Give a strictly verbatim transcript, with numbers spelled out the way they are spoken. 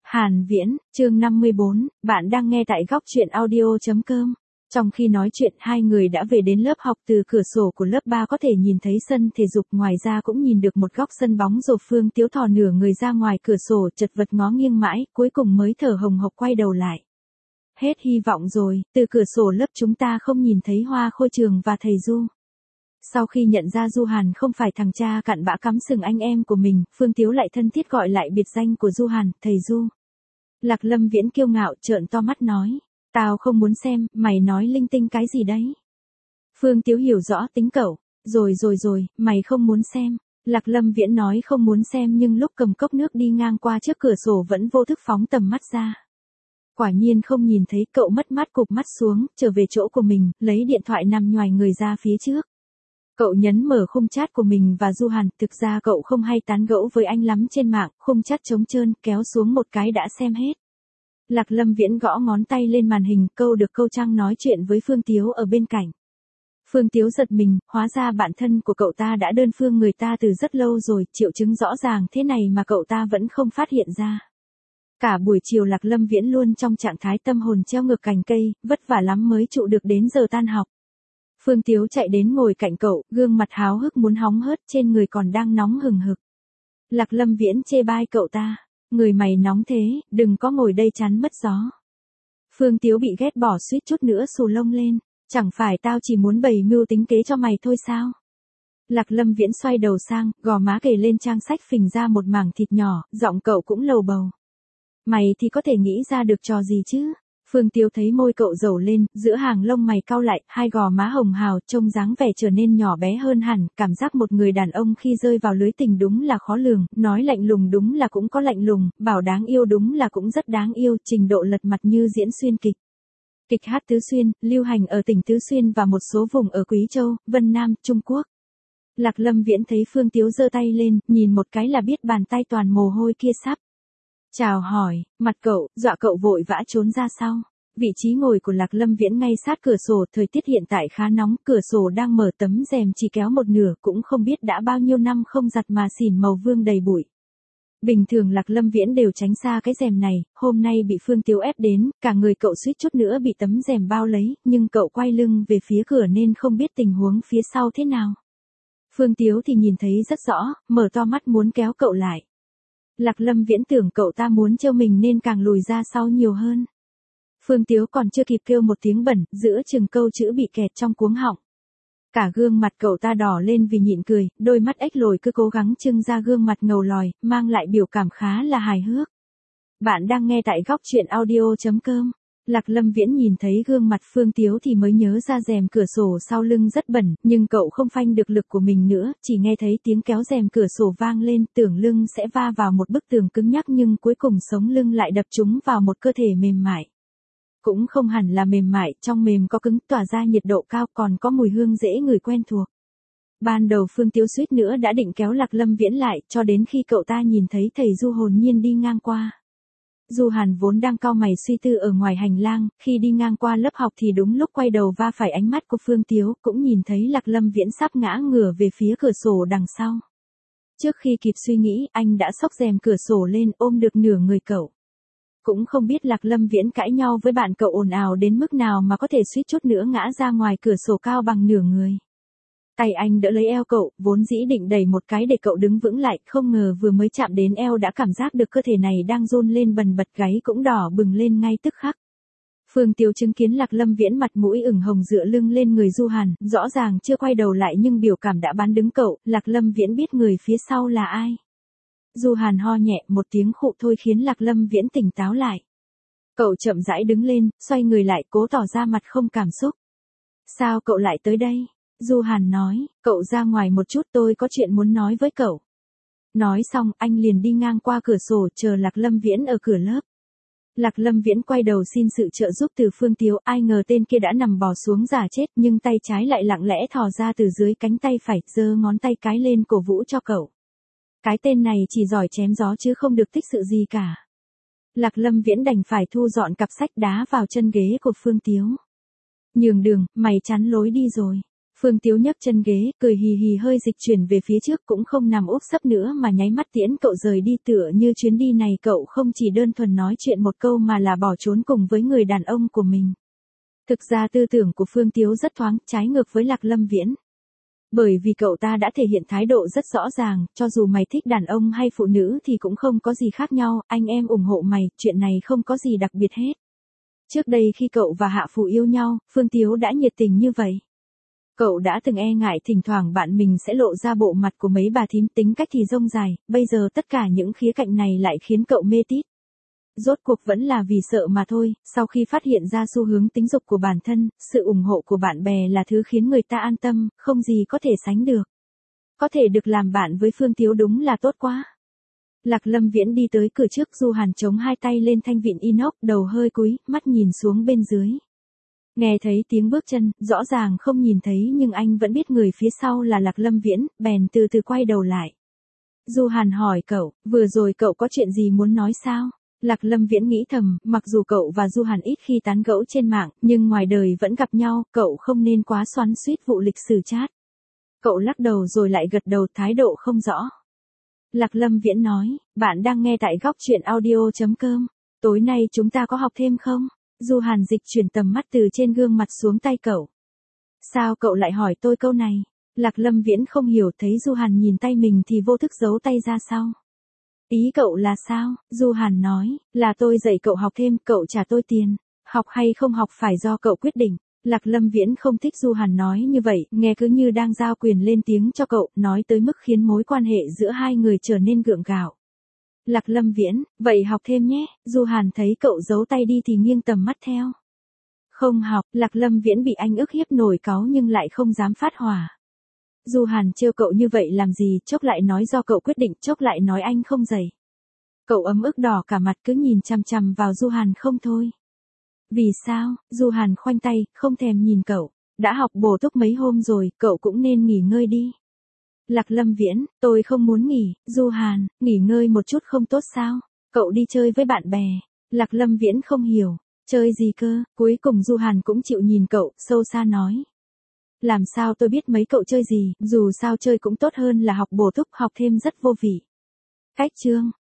Hàn Viễn, chương năm mươi bốn, bạn đang nghe tại góc truyện audio.com. Trong khi nói chuyện, hai người đã về đến lớp học. Từ cửa sổ của lớp ba có thể nhìn thấy sân thể dục, ngoài ra cũng nhìn được một góc sân bóng rổ. Phương Tiếu thò nửa người ra ngoài cửa sổ, chật vật ngó nghiêng mãi, cuối cùng mới thở hồng hộc quay đầu lại. Hết hy vọng rồi, từ cửa sổ lớp chúng ta không nhìn thấy Hoa Khôi Trường và thầy Du. Sau khi nhận ra Du Hàn không phải thằng cha cặn bã cắm sừng anh em của mình, Phương Tiếu lại thân thiết gọi lại biệt danh của Du Hàn, thầy Du. Lạc Lâm Viễn kiêu ngạo trợn to mắt nói, tao không muốn xem, mày nói linh tinh cái gì đấy. Phương Tiếu hiểu rõ tính cậu, rồi rồi rồi, mày không muốn xem. Lạc Lâm Viễn nói không muốn xem nhưng lúc cầm cốc nước đi ngang qua trước cửa sổ vẫn vô thức phóng tầm mắt ra. Quả nhiên không nhìn thấy, cậu mất mát cụp mắt xuống, trở về chỗ của mình, lấy điện thoại nằm nhoài người ra phía trước. Cậu nhấn mở khung chat của mình và Du Hàn, thực ra cậu không hay tán gẫu với anh lắm trên mạng, khung chat trống trơn, kéo xuống một cái đã xem hết. Lạc Lâm Viễn gõ ngón tay lên màn hình, câu được câu trăng nói chuyện với Phương Tiếu ở bên cạnh. Phương Tiếu giật mình, hóa ra bạn thân của cậu ta đã đơn phương người ta từ rất lâu rồi, triệu chứng rõ ràng thế này mà cậu ta vẫn không phát hiện ra. Cả buổi chiều Lạc Lâm Viễn luôn trong trạng thái tâm hồn treo ngược cành cây, vất vả lắm mới trụ được đến giờ tan học. Phương Tiếu chạy đến ngồi cạnh cậu, gương mặt háo hức muốn hóng hớt, trên người còn đang nóng hừng hực. Lạc Lâm Viễn chê bai cậu ta, người mày nóng thế, đừng có ngồi đây chắn mất gió. Phương Tiếu bị ghét bỏ suýt chút nữa xù lông lên, chẳng phải tao chỉ muốn bày mưu tính kế cho mày thôi sao? Lạc Lâm Viễn xoay đầu sang, gò má kề lên trang sách phình ra một mảng thịt nhỏ, giọng cậu cũng lầu bầu. Mày thì có thể nghĩ ra được trò gì chứ? Phương Tiếu thấy môi cậu dầu lên, giữa hàng lông mày cau lại, hai gò má hồng hào, trông dáng vẻ trở nên nhỏ bé hơn hẳn, cảm giác một người đàn ông khi rơi vào lưới tình đúng là khó lường, nói lạnh lùng đúng là cũng có lạnh lùng, bảo đáng yêu đúng là cũng rất đáng yêu, trình độ lật mặt như diễn xuyên kịch. Kịch hát Tứ Xuyên, lưu hành ở tỉnh Tứ Xuyên và một số vùng ở Quý Châu, Vân Nam, Trung Quốc. Lạc Lâm Viễn thấy Phương Tiếu giơ tay lên, nhìn một cái là biết bàn tay toàn mồ hôi kia sắp chào hỏi, mặt cậu, dọa cậu vội vã trốn ra sau. Vị trí ngồi của Lạc Lâm Viễn ngay sát cửa sổ, thời tiết hiện tại khá nóng, cửa sổ đang mở, tấm rèm chỉ kéo một nửa, cũng không biết đã bao nhiêu năm không giặt mà xỉn màu vương đầy bụi. Bình thường Lạc Lâm Viễn đều tránh xa cái rèm này, hôm nay bị Phương Tiếu ép đến, cả người cậu suýt chút nữa bị tấm rèm bao lấy, nhưng cậu quay lưng về phía cửa nên không biết tình huống phía sau thế nào. Phương Tiếu thì nhìn thấy rất rõ, mở to mắt muốn kéo cậu lại. Lạc Lâm Viễn tưởng cậu ta muốn trêu mình nên càng lùi ra sau nhiều hơn. Phương Tiếu còn chưa kịp kêu một tiếng bẩn, giữa chừng câu chữ bị kẹt trong cuống họng. Cả gương mặt cậu ta đỏ lên vì nhịn cười, đôi mắt ếch lồi cứ cố gắng trưng ra gương mặt ngầu lòi, mang lại biểu cảm khá là hài hước. Bạn đang nghe tại góc truyện audio.com. Lạc Lâm Viễn nhìn thấy gương mặt Phương Tiếu thì mới nhớ ra rèm cửa sổ sau lưng rất bẩn, nhưng cậu không phanh được lực của mình nữa, chỉ nghe thấy tiếng kéo rèm cửa sổ vang lên, tưởng lưng sẽ va vào một bức tường cứng nhắc nhưng cuối cùng sống lưng lại đập trúng vào một cơ thể mềm mại. Cũng không hẳn là mềm mại, trong mềm có cứng, tỏa ra nhiệt độ cao, còn có mùi hương dễ ngửi quen thuộc. Ban đầu Phương Tiếu suýt nữa đã định kéo Lạc Lâm Viễn lại, cho đến khi cậu ta nhìn thấy thầy Du hồn nhiên đi ngang qua. Du Hàn vốn đang cau mày suy tư ở ngoài hành lang, khi đi ngang qua lớp học thì đúng lúc quay đầu va phải ánh mắt của Phương Tiếu, cũng nhìn thấy Lạc Lâm Viễn sắp ngã ngửa về phía cửa sổ đằng sau. Trước khi kịp suy nghĩ, anh đã xốc rèm cửa sổ lên, ôm được nửa người cậu. Cũng không biết Lạc Lâm Viễn cãi nhau với bạn cậu ồn ào đến mức nào mà có thể suýt chút nữa ngã ra ngoài cửa sổ cao bằng nửa người. Tay anh đỡ lấy eo cậu, vốn dĩ định đẩy một cái để cậu đứng vững lại, không ngờ vừa mới chạm đến eo đã cảm giác được cơ thể này đang run lên bần bật, gáy cũng đỏ bừng lên ngay tức khắc. Phương Tiếu chứng kiến Lạc Lâm Viễn mặt mũi ửng hồng dựa lưng lên người Du Hàn, rõ ràng chưa quay đầu lại nhưng biểu cảm đã bán đứng cậu, Lạc Lâm Viễn biết người phía sau là ai. Du Hàn ho nhẹ một tiếng khụ thôi khiến Lạc Lâm Viễn tỉnh táo lại. Cậu chậm rãi đứng lên, xoay người lại, cố tỏ ra mặt không cảm xúc. Sao cậu lại tới đây? Du Hàn nói, cậu ra ngoài một chút, tôi có chuyện muốn nói với cậu. Nói xong, anh liền đi ngang qua cửa sổ chờ Lạc Lâm Viễn ở cửa lớp. Lạc Lâm Viễn quay đầu xin sự trợ giúp từ Phương Tiếu, ai ngờ tên kia đã nằm bò xuống giả chết, nhưng tay trái lại lặng lẽ thò ra từ dưới cánh tay phải, giơ ngón tay cái lên cổ vũ cho cậu. Cái tên này chỉ giỏi chém gió chứ không được tích sự gì cả. Lạc Lâm Viễn đành phải thu dọn cặp sách đá vào chân ghế của Phương Tiếu. Nhường đường, mày chắn lối đi rồi. Phương Tiếu nhấc chân ghế, cười hì hì hơi dịch chuyển về phía trước cũng không nằm úp sấp nữa mà nháy mắt tiễn cậu rời đi, tựa như chuyến đi này cậu không chỉ đơn thuần nói chuyện một câu mà là bỏ trốn cùng với người đàn ông của mình. Thực ra tư tưởng của Phương Tiếu rất thoáng, trái ngược với Lạc Lâm Viễn. Bởi vì cậu ta đã thể hiện thái độ rất rõ ràng, cho dù mày thích đàn ông hay phụ nữ thì cũng không có gì khác nhau, anh em ủng hộ mày, chuyện này không có gì đặc biệt hết. Trước đây khi cậu và Hạ Phù yêu nhau, Phương Tiếu đã nhiệt tình như vậy. Cậu đã từng e ngại thỉnh thoảng bạn mình sẽ lộ ra bộ mặt của mấy bà thím tính cách thì rông dài, bây giờ tất cả những khía cạnh này lại khiến cậu mê tít. Rốt cuộc vẫn là vì sợ mà thôi, sau khi phát hiện ra xu hướng tính dục của bản thân, sự ủng hộ của bạn bè là thứ khiến người ta an tâm, không gì có thể sánh được. Có thể được làm bạn với Phương Tiếu đúng là tốt quá. Lạc Lâm Viễn đi tới cửa trước, Du Hàn chống hai tay lên thanh vịn inox, đầu hơi cúi, mắt nhìn xuống bên dưới. Nghe thấy tiếng bước chân, rõ ràng không nhìn thấy nhưng anh vẫn biết người phía sau là Lạc Lâm Viễn, bèn từ từ quay đầu lại. Du Hàn hỏi cậu, vừa rồi cậu có chuyện gì muốn nói sao? Lạc Lâm Viễn nghĩ thầm, mặc dù cậu và Du Hàn ít khi tán gẫu trên mạng, nhưng ngoài đời vẫn gặp nhau, cậu không nên quá xoắn xuýt vụ lịch sử chat. Cậu lắc đầu rồi lại gật đầu, thái độ không rõ. Lạc Lâm Viễn nói, bạn đang nghe tại góc truyện audio chấm com. Tối nay chúng ta có học thêm không? Du Hàn dịch chuyển tầm mắt từ trên gương mặt xuống tay cậu. Sao cậu lại hỏi tôi câu này? Lạc Lâm Viễn không hiểu, thấy Du Hàn nhìn tay mình thì vô thức giấu tay ra sau. Ý cậu là sao? Du Hàn nói, là tôi dạy cậu học thêm, cậu trả tôi tiền. Học hay không học phải do cậu quyết định. Lạc Lâm Viễn không thích Du Hàn nói như vậy, nghe cứ như đang giao quyền lên tiếng cho cậu, nói tới mức khiến mối quan hệ giữa hai người trở nên gượng gạo. Lạc Lâm Viễn, vậy học thêm nhé. Du Hàn thấy cậu giấu tay đi thì nghiêng tầm mắt theo. Không học, Lạc Lâm Viễn bị anh ức hiếp nổi cáu nhưng lại không dám phát hỏa. Du Hàn trêu cậu như vậy làm gì, chốc lại nói do cậu quyết định, chốc lại nói anh không dạy. Cậu ấm ức đỏ cả mặt cứ nhìn chằm chằm vào Du Hàn không thôi. Vì sao? Du Hàn khoanh tay, không thèm nhìn cậu. Đã học bổ túc mấy hôm rồi, cậu cũng nên nghỉ ngơi đi. Lạc Lâm Viễn, tôi không muốn nghỉ. Du Hàn, nghỉ ngơi một chút không tốt sao? Cậu đi chơi với bạn bè. Lạc Lâm Viễn không hiểu. Chơi gì cơ? Cuối cùng Du Hàn cũng chịu nhìn cậu, sâu xa nói. Làm sao tôi biết mấy cậu chơi gì, dù sao chơi cũng tốt hơn là học bổ túc, học thêm rất vô vị. Cách chương.